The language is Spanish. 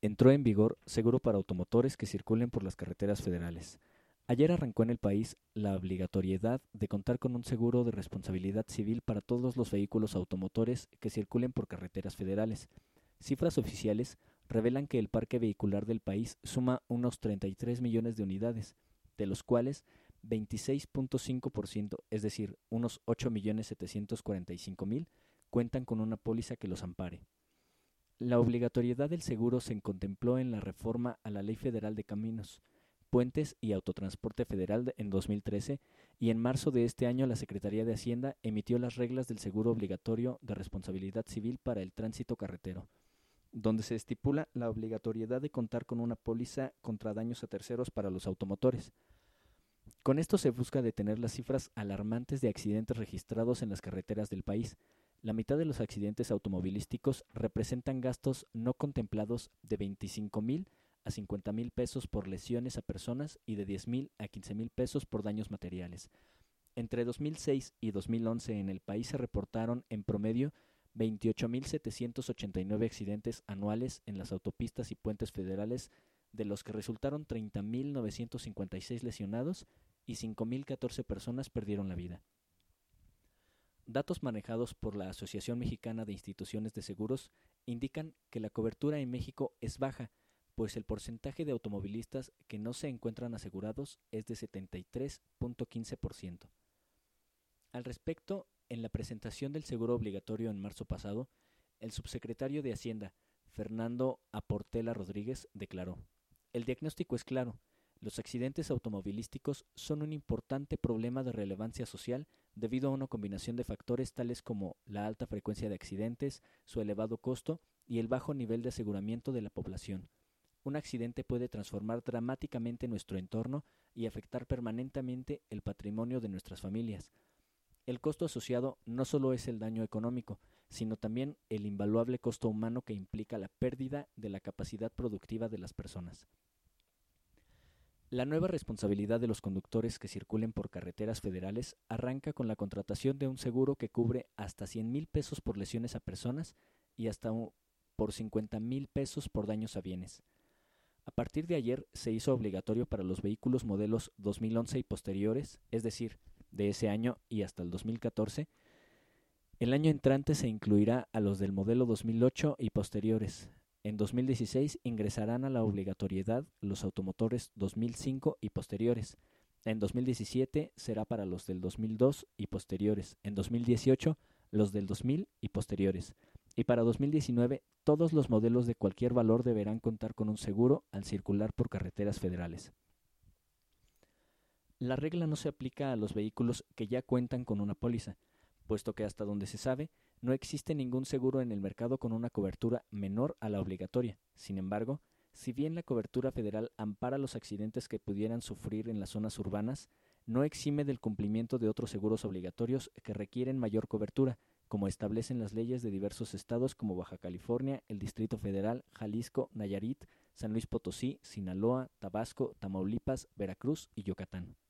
entró en vigor seguro para automotores que circulen por las carreteras federales. Ayer arrancó en el país la obligatoriedad de contar con un seguro de responsabilidad civil para todos los vehículos automotores que circulen por carreteras federales. Cifras oficiales revelan que el parque vehicular del país suma unos 33 millones de unidades, de los cuales 26.5%, es decir, unos 8.745.000, cuentan con una póliza que los ampare. La obligatoriedad del seguro se contempló en la reforma a la Ley Federal de Caminos, Puentes y Autotransporte Federal en 2013 y en marzo de este año la Secretaría de Hacienda emitió las reglas del seguro obligatorio de responsabilidad civil para el tránsito carretero, donde se estipula la obligatoriedad de contar con una póliza contra daños a terceros para los automotores. Con esto se busca detener las cifras alarmantes de accidentes registrados en las carreteras del país. La mitad de los accidentes automovilísticos representan gastos no contemplados de 25,000 a 50,000 pesos por lesiones a personas y de 10,000 a 15,000 pesos por daños materiales. Entre 2006 y 2011 en el país se reportaron en promedio 28,789 accidentes anuales en las autopistas y puentes federales, de los que resultaron 30,956 lesionados y 5,014 personas perdieron la vida. Datos manejados por la Asociación Mexicana de Instituciones de Seguros indican que la cobertura en México es baja, pues el porcentaje de automovilistas que no se encuentran asegurados es de 73.15%. Al respecto, en la presentación del seguro obligatorio en marzo pasado, el subsecretario de Hacienda, Fernando Aportela Rodríguez, declaró: "El diagnóstico es claro. Los accidentes automovilísticos son un importante problema de relevancia social debido a una combinación de factores tales como la alta frecuencia de accidentes, su elevado costo y el bajo nivel de aseguramiento de la población. Un accidente puede transformar dramáticamente nuestro entorno y afectar permanentemente el patrimonio de nuestras familias. El costo asociado no solo es el daño económico, sino también el invaluable costo humano que implica la pérdida de la capacidad productiva de las personas". La nueva responsabilidad de los conductores que circulen por carreteras federales arranca con la contratación de un seguro que cubre hasta 100,000 pesos por lesiones a personas y hasta por 50,000 pesos por daños a bienes. A partir de ayer se hizo obligatorio para los vehículos modelos 2011 y posteriores, es decir, de ese año y hasta el 2014. El año entrante se incluirá a los del modelo 2008 y posteriores. En 2016 ingresarán a la obligatoriedad los automotores 2005 y posteriores. En 2017 será para los del 2002 y posteriores. En 2018 los del 2000 y posteriores. Y para 2019 todos los modelos de cualquier valor deberán contar con un seguro al circular por carreteras federales. La regla no se aplica a los vehículos que ya cuentan con una póliza, puesto que hasta donde se sabe, no existe ningún seguro en el mercado con una cobertura menor a la obligatoria. Sin embargo, si bien la cobertura federal ampara los accidentes que pudieran sufrir en las zonas urbanas, no exime del cumplimiento de otros seguros obligatorios que requieren mayor cobertura, como establecen las leyes de diversos estados como Baja California, el Distrito Federal, Jalisco, Nayarit, San Luis Potosí, Sinaloa, Tabasco, Tamaulipas, Veracruz y Yucatán.